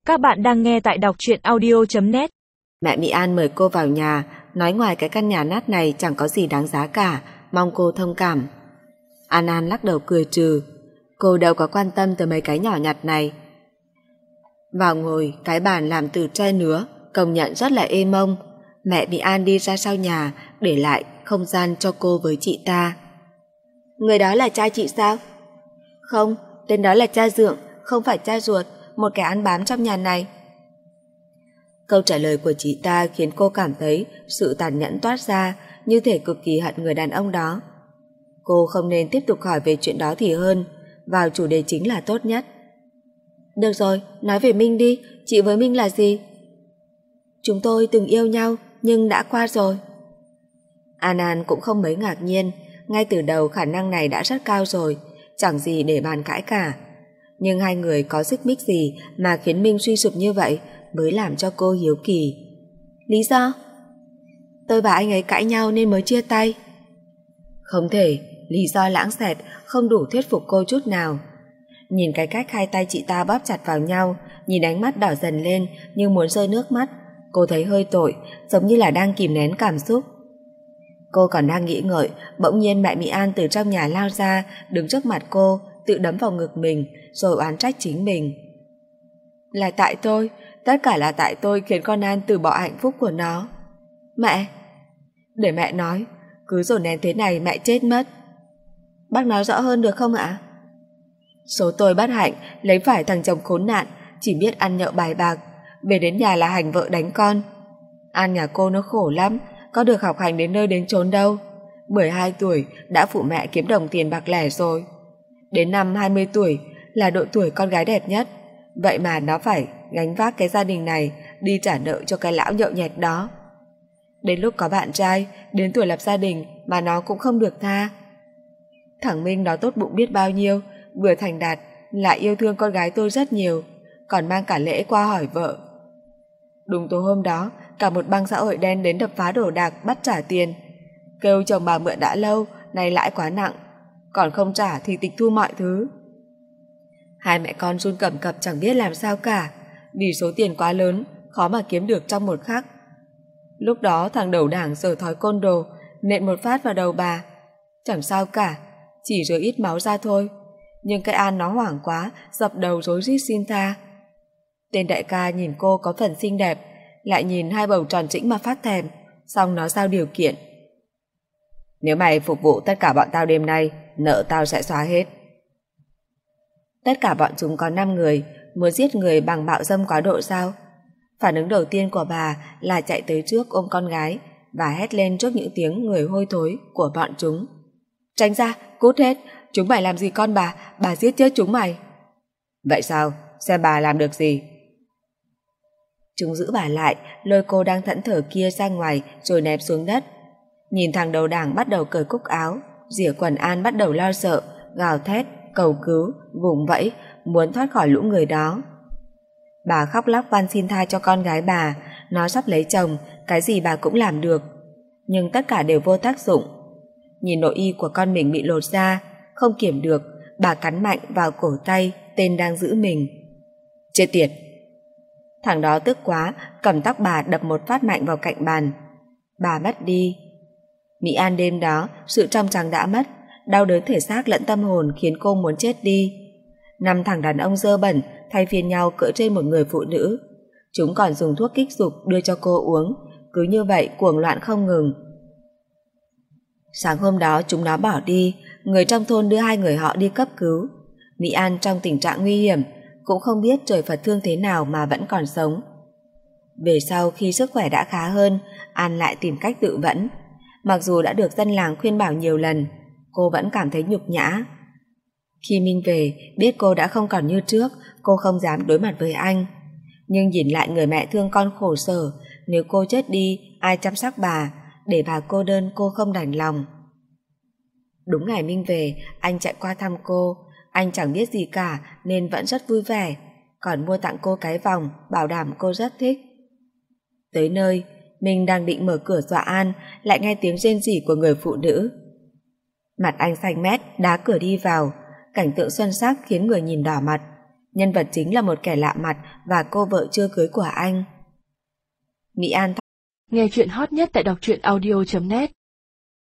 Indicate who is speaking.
Speaker 1: Các bạn đang nghe tại đọc truyện audio.net.
Speaker 2: Mẹ Mỹ An mời cô vào nhà, nói ngoài cái căn nhà nát này chẳng có gì đáng giá cả, mong cô thông cảm. An lắc đầu cười trừ, cô đâu có quan tâm tới mấy cái nhỏ nhặt này. Vào ngồi, cái bàn làm từ tre nứa, công nhận rất là êm mông. Mẹ Mỹ An đi ra sau nhà, để lại không gian cho cô với chị ta. Người đó là cha chị sao? Không, tên đó là cha dượng, không phải cha ruột, một kẻ ăn bám trong nhà này. Câu trả lời của chị ta khiến cô cảm thấy sự tàn nhẫn toát ra, như thể cực kỳ hận người đàn ông đó. Cô không nên tiếp tục hỏi về chuyện đó thì hơn, vào chủ đề chính là tốt nhất. Được rồi, nói về Minh đi, chị với Minh là gì? Chúng tôi từng yêu nhau, nhưng đã qua rồi. An cũng không mấy ngạc nhiên, ngay từ đầu khả năng này đã rất cao rồi, chẳng gì để bàn cãi cả. Nhưng hai người có xích mích gì mà khiến Minh suy sụp như vậy mới làm cho cô hiếu kỳ. Lý do? Tôi và anh ấy cãi nhau nên mới chia tay. Không thể, lý do lãng xẹt không đủ thuyết phục cô chút nào. Nhìn cái cách hai tay chị ta bóp chặt vào nhau, nhìn ánh mắt đỏ dần lên như muốn rơi nước mắt, cô thấy hơi tội, giống như là đang kìm nén cảm xúc. Cô còn đang nghĩ ngợi, bỗng nhiên mẹ Mỹ An từ trong nhà lao ra, đứng trước mặt cô, tự đấm vào ngực mình, rồi oán trách chính mình. Là tại tôi, tất cả là tại tôi khiến con An từ bỏ hạnh phúc của nó. Mẹ! Để mẹ nói, cứ dồn nén thế này mẹ chết mất. Bác nói rõ hơn được không ạ? Số tôi bất hạnh, lấy phải thằng chồng khốn nạn, chỉ biết ăn nhậu bài bạc, về đến nhà là hành vợ đánh con. An nhà cô nó khổ lắm, có được học hành đến nơi đến chốn đâu. 12 tuổi đã phụ mẹ kiếm đồng tiền bạc lẻ rồi. Đến năm 20 tuổi là độ tuổi con gái đẹp nhất, vậy mà nó phải gánh vác cái gia đình này đi trả nợ cho cái lão nhậu nhẹt đó. Đến lúc có bạn trai, đến tuổi lập gia đình mà nó cũng không được tha. Thằng Minh nó tốt bụng biết bao nhiêu, vừa thành đạt lại yêu thương con gái tôi rất nhiều, còn mang cả lễ qua hỏi vợ. Đúng tối hôm đó, cả một băng xã hội đen đến đập phá đồ đạc bắt trả tiền, kêu chồng bà mượn đã lâu, nay lãi quá nặng, còn không trả thì tịch thu mọi thứ. Hai mẹ con run cầm cập chẳng biết làm sao cả, vì số tiền quá lớn, khó mà kiếm được trong một khắc. Lúc đó thằng đầu đảng giở thói côn đồ, nện một phát vào đầu bà. Chẳng sao cả, chỉ rơi ít máu ra thôi. Nhưng cái An nó hoảng quá, dập đầu rối rít xin tha. Tên đại ca nhìn cô có phần xinh đẹp, lại nhìn hai bầu tròn trĩnh mà phát thèm, xong nó giao điều kiện. Nếu mày phục vụ tất cả bọn tao đêm nay, nợ tao sẽ xóa hết. Tất cả bọn chúng có 5 người, muốn giết người bằng bạo dâm quá độ sao? Phản ứng đầu tiên của bà là chạy tới trước ôm con gái và hét lên trước những tiếng người hôi thối của bọn chúng. Tránh ra, cút hết, chúng mày làm gì con bà giết chết chúng mày. Vậy sao? Xem bà làm được gì? Chúng giữ bà lại, lôi cô đang thẫn thờ kia ra ngoài rồi ném xuống đất. Nhìn thằng đầu đảng bắt đầu cởi cúc áo, rỉa quần An bắt đầu lo sợ, gào thét, cầu cứu, vùng vẫy, muốn thoát khỏi lũ người đó. Bà khóc lóc van xin tha cho con gái bà, nó sắp lấy chồng, cái gì bà cũng làm được. Nhưng tất cả đều vô tác dụng. Nhìn nội y của con mình bị lột ra, không kiểm được, bà cắn mạnh vào cổ tay tên đang giữ mình. Chết tiệt! Thằng đó tức quá, cầm tóc bà đập một phát mạnh vào cạnh bàn. Bà mất đi. Mỹ An đêm đó, sự trong trắng đã mất, đau đớn thể xác lẫn tâm hồn khiến cô muốn chết đi. 5 thằng đàn ông dơ bẩn thay phiên nhau cưỡi trên một người phụ nữ. Chúng còn dùng thuốc kích dục đưa cho cô uống, cứ như vậy cuồng loạn không ngừng. Sáng hôm đó chúng nó bỏ đi, người trong thôn đưa 2 người họ đi cấp cứu. Mỹ An trong tình trạng nguy hiểm, cũng không biết trời Phật thương thế nào mà vẫn còn sống. Về sau khi sức khỏe đã khá hơn, An lại tìm cách tự vẫn. Mặc dù đã được dân làng khuyên bảo nhiều lần, cô vẫn cảm thấy nhục nhã. Khi Minh về, biết cô đã không còn như trước, cô không dám đối mặt với anh. Nhưng nhìn lại người mẹ thương con khổ sở, nếu cô chết đi, ai chăm sóc bà, để bà cô đơn cô không đành lòng. Đúng ngày Minh về, anh chạy qua thăm cô, anh chẳng biết gì cả nên vẫn rất vui vẻ, còn mua tặng cô cái vòng, bảo đảm cô rất thích. Tới nơi, Minh đang định mở cửa dọa An, lại nghe tiếng rên rỉ của người phụ nữ. Mặt anh xanh mét, đá cửa đi vào, cảnh tượng xuân sắc khiến người nhìn đỏ mặt. Nhân vật chính là một kẻ lạ mặt và cô vợ chưa cưới của anh. Mỹ An
Speaker 1: nghe chuyện hot nhất tại đọc truyện audio.net